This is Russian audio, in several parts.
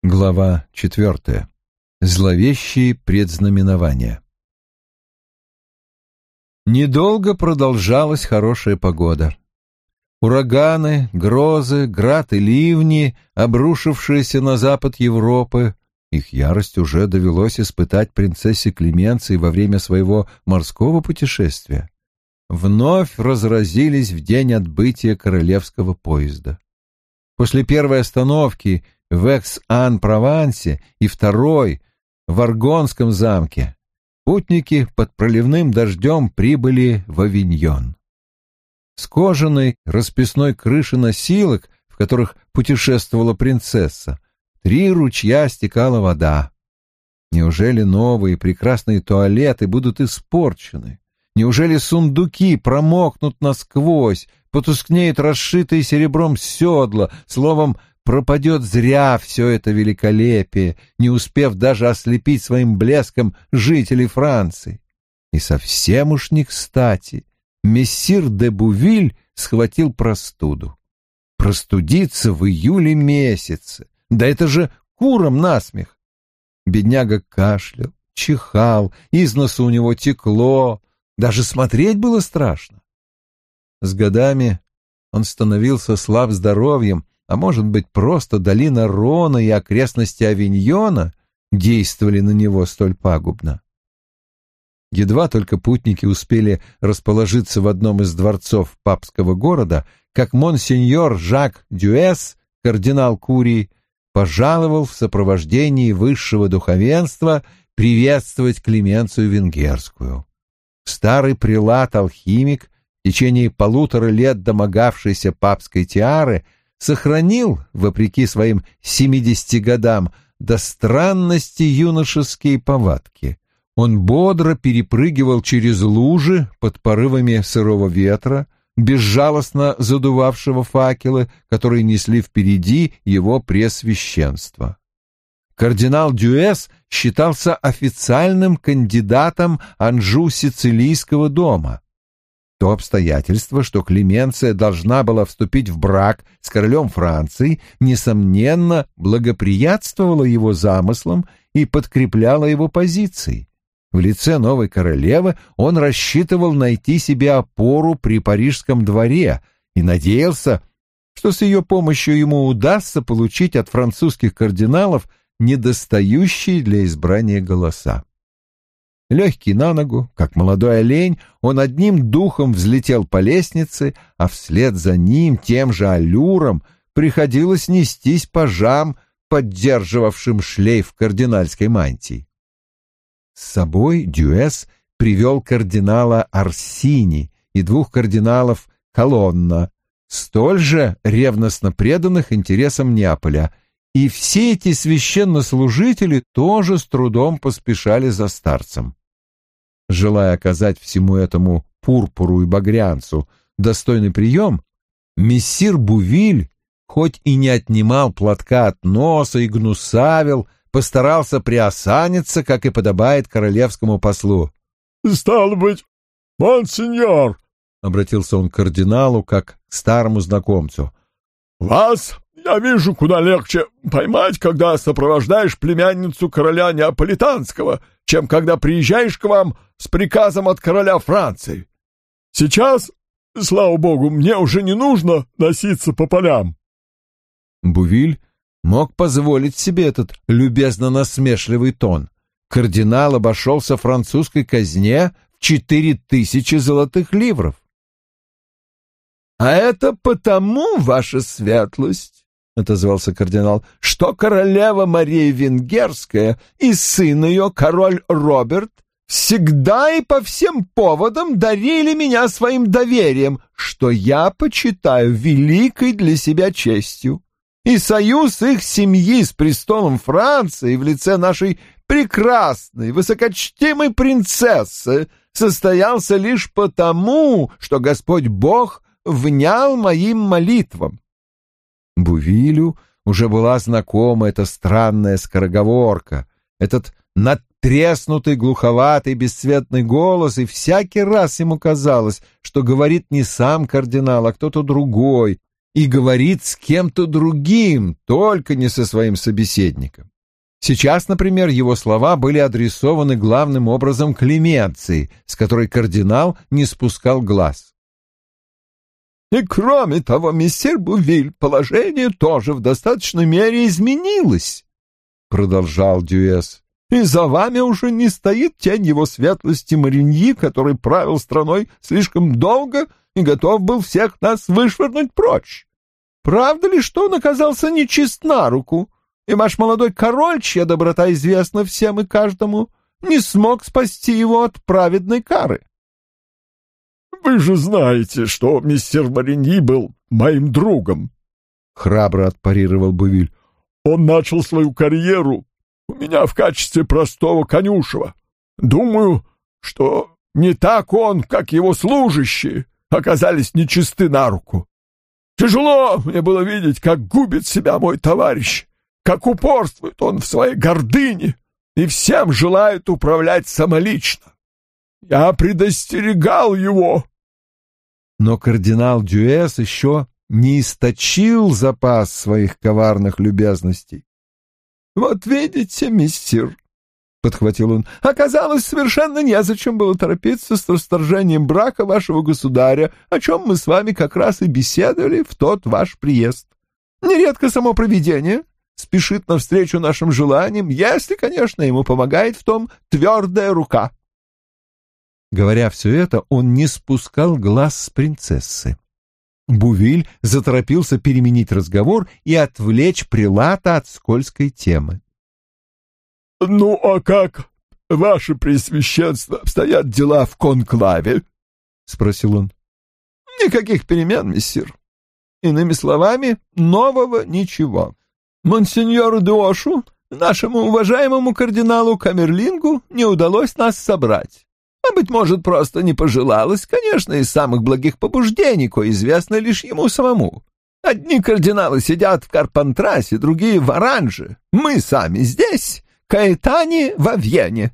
Глава 4. Зловещие предзнаменования. Недолго продолжалась хорошая погода. Ураганы, грозы, град и ливни, обрушившиеся на запад Европы, их ярость уже довелось испытать принцессе Клеменции во время своего морского путешествия, вновь разразились в день отбытия королевского поезда. После первой остановки в Экс-Ан-Провансе и второй в Аргонском замке путники под проливным дождем прибыли в Авиньон. С кожаной расписной крыши носилок, в которых путешествовала принцесса, 3 ручья стекала вода. Неужели новые прекрасные туалеты будут испорчены? Неужели сундуки промокнут насквозь, потускнеют расшитые серебром седла, словом, пропадет зря все это великолепие, не успев даже ослепить своим блеском жителей Франции? И совсем уж не кстати, мессир де Бувиль схватил простуду. Простудиться в июле месяце, да это же курам насмех. Бедняга кашлял, чихал, из носа у него текло, даже смотреть было страшно. С годами он становился слаб здоровьем, а может быть, просто долина Рона и окрестности Авиньона действовали на него столь пагубно. Едва только путники успели расположиться в одном из дворцов папского города, как монсеньор Жак Дюэс, кардинал Курии, пожаловал в сопровождении высшего духовенства приветствовать Клеменцию Венгерскую. Старый прелат-алхимик, в течение 1,5 лет домогавшийся папской тиары, сохранил, вопреки своим 70 годам, до странности юношеские повадки. Он бодро перепрыгивал через лужи под порывами сырого ветра, безжалостно задувавшего факелы, которые несли впереди его преосвященство. Кардинал Дюэс считался официальным кандидатом Анжу-Сицилийского дома. То обстоятельство, что Клеменция должна была вступить в брак с королем Франции, несомненно, благоприятствовало его замыслам и подкрепляло его позиции. В лице новой королевы он рассчитывал найти себе опору при парижском дворе и надеялся, что с ее помощью ему удастся получить от французских кардиналов недостающие для избрания голоса. Легкий на ногу, как молодой олень, он одним духом взлетел по лестнице, а вслед за ним тем же аллюром приходилось нестись пажам, поддерживавшим шлейф кардинальской мантии. С собой Дюэс привел кардинала Орсини и 2 кардиналов Колонна, столь же ревностно преданных интересам Неаполя, и все эти священнослужители тоже с трудом поспешали за старцем. Желая оказать всему этому пурпуру и багрянцу достойный прием, мессир Бувиль, хоть и не отнимал платка от носа и гнусавил, постарался приосаниться, как и подобает королевскому послу. «Стало быть, монсеньор», — обратился он к кардиналу, как к старому знакомцу, — «вас, я вижу, куда легче поймать, когда сопровождаешь племянницу короля Неаполитанского, чем когда приезжаешь к вам с приказом от короля Франции. Сейчас, слава богу, мне уже не нужно носиться по полям». Бувиль мог позволить себе этот любезно-насмешливый тон. Кардинал обошелся французской казне в 4000 золотых ливров. «А это потому, ваша светлость, — отозвался кардинал, — что королева Мария Венгерская и сын ее, король Роберт, всегда и по всем поводам дарили меня своим доверием, что я почитаю великой для себя честью. И союз их семьи с престолом Франции в лице нашей прекрасной, высокочтимой принцессы состоялся лишь потому, что Господь Бог внял моим молитвам». Бувилю уже была знакома эта странная скороговорка, этот надтреснутый, глуховатый, бесцветный голос, и всякий раз ему казалось, что говорит не сам кардинал, а кто-то другой, и говорит с кем-то другим, только не со своим собеседником. Сейчас, например, его слова были адресованы главным образом Клеменции, с которой кардинал не спускал глаз. «И кроме того, месье Бувиль, положение тоже в достаточной мере изменилось», — продолжал Дюэс. «И за вами уже не стоит тень его светлости Мариньи, который правил страной слишком долго и готов был всех нас вышвырнуть прочь. Правда ли, что он оказался нечист на руку, и ваш молодой король, чья доброта известна всем и каждому, не смог спасти его от праведной кары?» «Вы же знаете, что мистер Мариньи был моим другом», — храбро отпарировал Бувиль. «Он начал свою карьеру у меня в качестве простого конюшева. Думаю, что не так он, как его служащие, оказались нечисты на руку. Тяжело мне было видеть, как губит себя мой товарищ, как упорствует он в своей гордыне и всем желает управлять самолично. Я предостерегал его». Но кардинал Дюэс еще не источил запас своих коварных любезностей. «Вот видите, мистер», — подхватил он, — «оказалось, совершенно незачем было торопиться с расторжением брака вашего государя, о чем мы с вами как раз и беседовали в тот ваш приезд. Нередко само провидение спешит навстречу нашим желаниям, если, конечно, ему помогает в том твердая рука». Говоря все это, он не спускал глаз с принцессы. Бувиль заторопился переменить разговор и отвлечь прилата от скользкой темы. «Ну, а как, ваше пресвященство, обстоят дела в конклаве?» — спросил он. «Никаких перемен, мессир. Иными словами, нового ничего. Монсеньору Дуошу, нашему уважаемому кардиналу Камерлингу, не удалось нас собрать. А, быть может, просто не пожелалось, конечно, из самых благих побуждений, кое известно лишь ему самому. Одни кардиналы сидят в Карпантрасе, другие в Оранже. Мы сами здесь, Каэтани во Вене».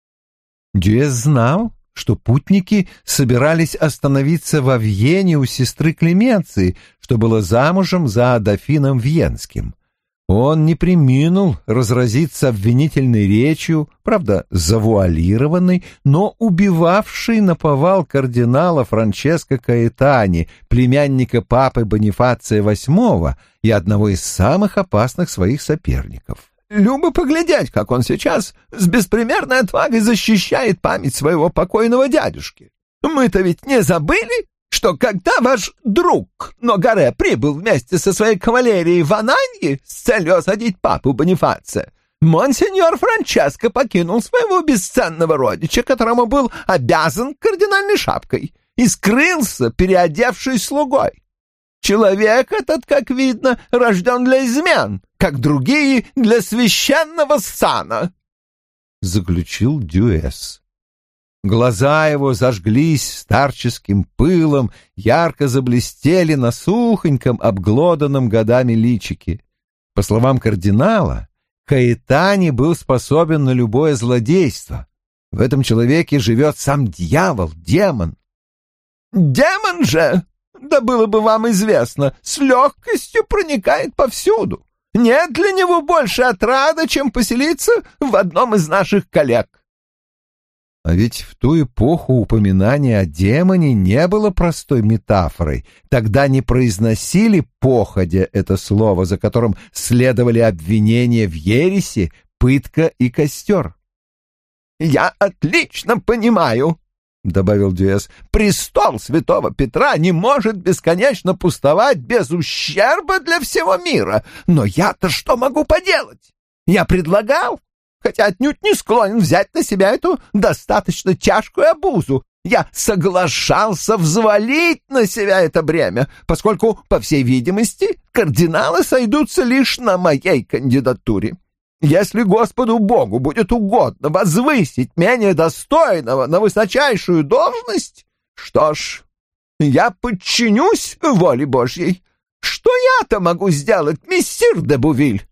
Дюэс знал, что путники собирались остановиться во Вьене у сестры Клеменции, что была замужем за дофином Вьенским. Он не преминул разразиться обвинительной речью, правда, завуалированной, но убивавшей наповал кардинала Франческо Каэтани, племянника папы Бонифация VIII и одного из самых опасных своих соперников. Любо поглядеть, как он сейчас с беспримерной отвагой защищает память своего покойного дядюшки. Мы-то ведь не забыли, что когда ваш друг Ногаре прибыл вместе со своей кавалерией в Ананьи с целью осадить папу Бонифация, монсеньор Франческо покинул своего бесценного родича, которому был обязан кардинальной шапкой, и скрылся, переодевшись слугой. Человек этот, как видно, рожден для измен, как другие для священного сана», — заключил Дюэс. Глаза его зажглись старческим пылом, ярко заблестели на сухоньком, обглоданном годами личике. По словам кардинала, Каэтани был способен на любое злодейство. В этом человеке живет сам дьявол, демон. «Демон же, да было бы вам известно, с легкостью проникает повсюду. Нет для него больше отрады, чем поселиться в одном из наших коллег». А ведь в ту эпоху упоминание о демоне не было простой метафорой. Тогда не произносили походя это слово, за которым следовали обвинения в ереси, пытка и костер. «Я отлично понимаю», — добавил Дюэс, — «престол святого Петра не может бесконечно пустовать без ущерба для всего мира. Но я-то что могу поделать? Я предлагал, хотя отнюдь не склонен взять на себя эту достаточно тяжкую обузу. Я соглашался взвалить на себя это бремя, поскольку, по всей видимости, кардиналы сойдутся лишь на моей кандидатуре. Если Господу Богу будет угодно возвысить менее достойного на высочайшую должность, что ж, я подчинюсь воле Божьей. Что я-то могу сделать, мессир де Бувиль?»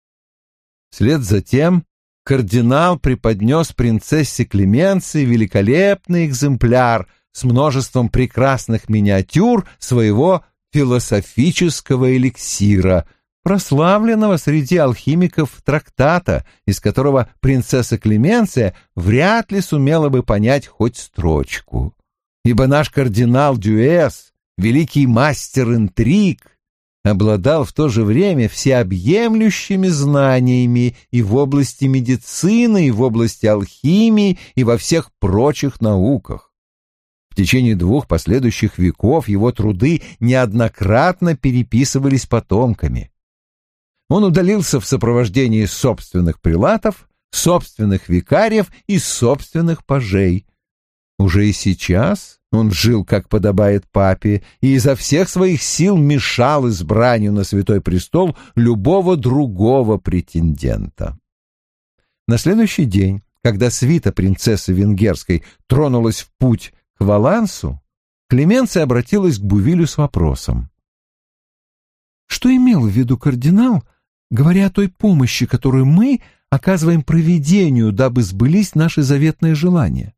Вслед за тем кардинал преподнес принцессе Клеменции великолепный экземпляр с множеством прекрасных миниатюр своего философического эликсира, прославленного среди алхимиков трактата, из которого принцесса Клеменция вряд ли сумела бы понять хоть строчку. Ибо наш кардинал Дюэс, великий мастер интриг, обладал в то же время всеобъемлющими знаниями и в области медицины, и в области алхимии, и во всех прочих науках. В течение 2 последующих веков его труды неоднократно переписывались потомками. Он удалился в сопровождении собственных прилатов, собственных викариев и собственных пажей. Уже и сейчас он жил, как подобает папе, и изо всех своих сил мешал избранию на Святой Престол любого другого претендента. На следующий день, когда свита принцессы Венгерской тронулась в путь к Валансу, Клеменция обратилась к Бувилю с вопросом. Что имел в виду кардинал, говоря о той помощи, которую мы оказываем провидению, дабы сбылись наши заветные желания?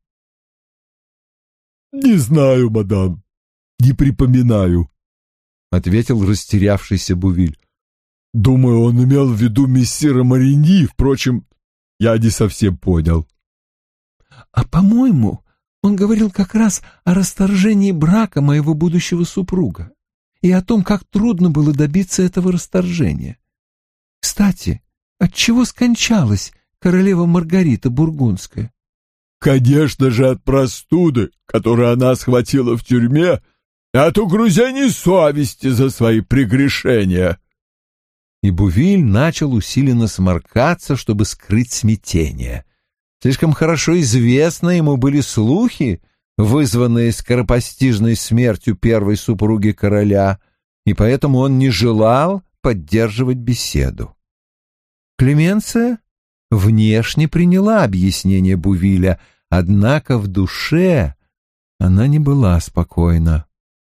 «Не знаю, мадам, не припоминаю», — ответил растерявшийся Бувиль. «Думаю, он имел в виду мессира Мариньи, впрочем, я не совсем понял». «А, по-моему, он говорил как раз о расторжении брака моего будущего супруга и о том, как трудно было добиться этого расторжения. Кстати, отчего скончалась королева Маргарита Бургундская?» «Конечно же, от простуды, которую она схватила в тюрьме, и от угрызений совести за свои прегрешения». И Бувиль начал усиленно сморкаться, чтобы скрыть смятение. Слишком хорошо известны ему были слухи, вызванные скоропостижной смертью первой супруги короля, и поэтому он не желал поддерживать беседу. Клеменция внешне приняла объяснение Бувиля, однако в душе она не была спокойна.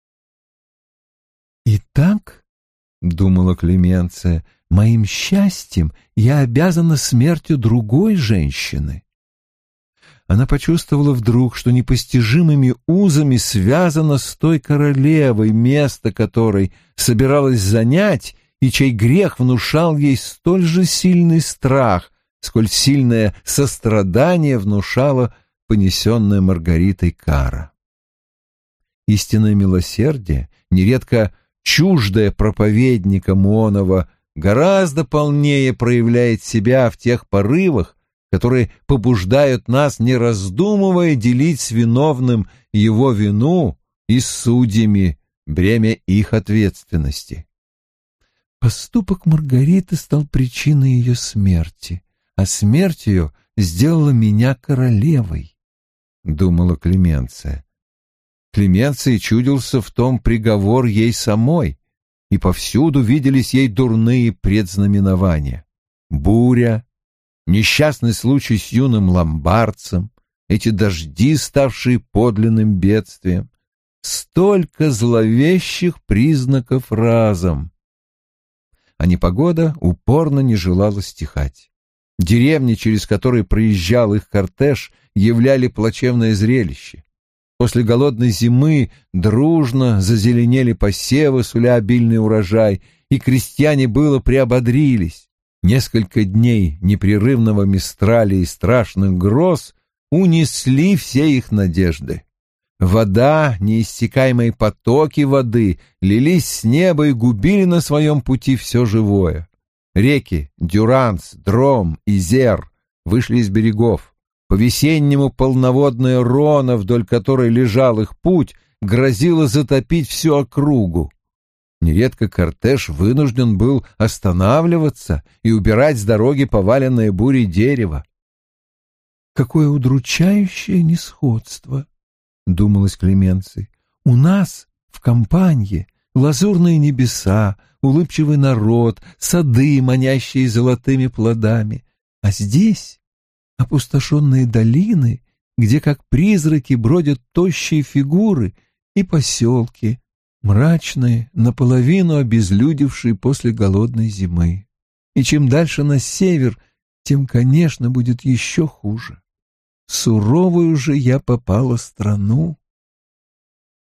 «Итак, — думала Клеменция, — моим счастьем я обязана смертью другой женщины». Она почувствовала вдруг, что непостижимыми узами связана с той королевой, место которой собиралась занять, и чей грех внушал ей столь же сильный страх, сколь сильное сострадание внушало понесенная Маргаритой кара. Истинное милосердие, нередко чуждое проповедникам оного, гораздо полнее проявляет себя в тех порывах, которые побуждают нас, не раздумывая, делить с виновным его вину и с судьями бремя их ответственности. Поступок Маргариты стал причиной ее смерти, а смерть ее сделала меня королевой, — думала Клеменция. Клеменции чудился в том приговор ей самой, и повсюду виделись ей дурные предзнаменования. Буря, несчастный случай с юным ломбардцем, эти дожди, ставшие подлинным бедствием, столько зловещих признаков разом. А непогода упорно не желала стихать. Деревни, через которые проезжал их кортеж, являли плачевное зрелище. После голодной зимы дружно зазеленели посевы, суля обильный урожай, и крестьяне было приободрились. Несколько дней непрерывного мистраля и страшных гроз унесли все их надежды. Вода, неиссякаемые потоки воды лились с неба и губили на своем пути все живое. Реки Дюранс, Дром, Изер вышли из берегов. По-весеннему полноводная Рона, вдоль которой лежал их путь, грозила затопить всю округу. Нередко кортеж вынужден был останавливаться и убирать с дороги поваленное бурей дерево. «Какое удручающее несходство!» — думалось Клеменции. «У нас, в Кампанье, лазурные небеса, улыбчивый народ, сады, манящие золотыми плодами, а здесь опустошенные долины, где как призраки бродят тощие фигуры, и поселки, мрачные, наполовину обезлюдевшие после голодной зимы. И чем дальше на север, тем, конечно, будет еще хуже. В суровую же я попала страну».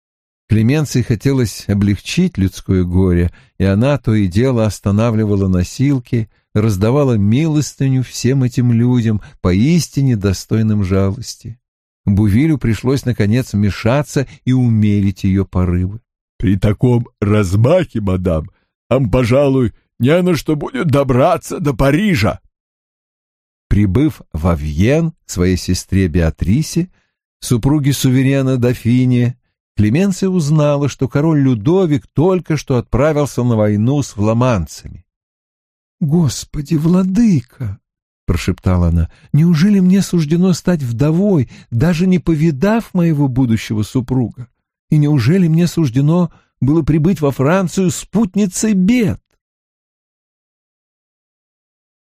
Клеменции хотелось облегчить людское горе, и она то и дело останавливала носилки, раздавала милостыню всем этим людям, поистине достойным жалости. Бувилю пришлось, наконец, вмешаться и умерить ее порывы. «При таком размахе, мадам, нам, пожалуй, не на что будет добраться до Парижа». Прибыв в Авьен к своей сестре Беатрисе, супруге суверена дофине, Клеменция узнала, что король Людовик только что отправился на войну с фламандцами. «Господи, владыка!» — прошептала она. «Неужели мне суждено стать вдовой, даже не повидав моего будущего супруга? И неужели мне суждено было прибыть во Францию спутницей бед?»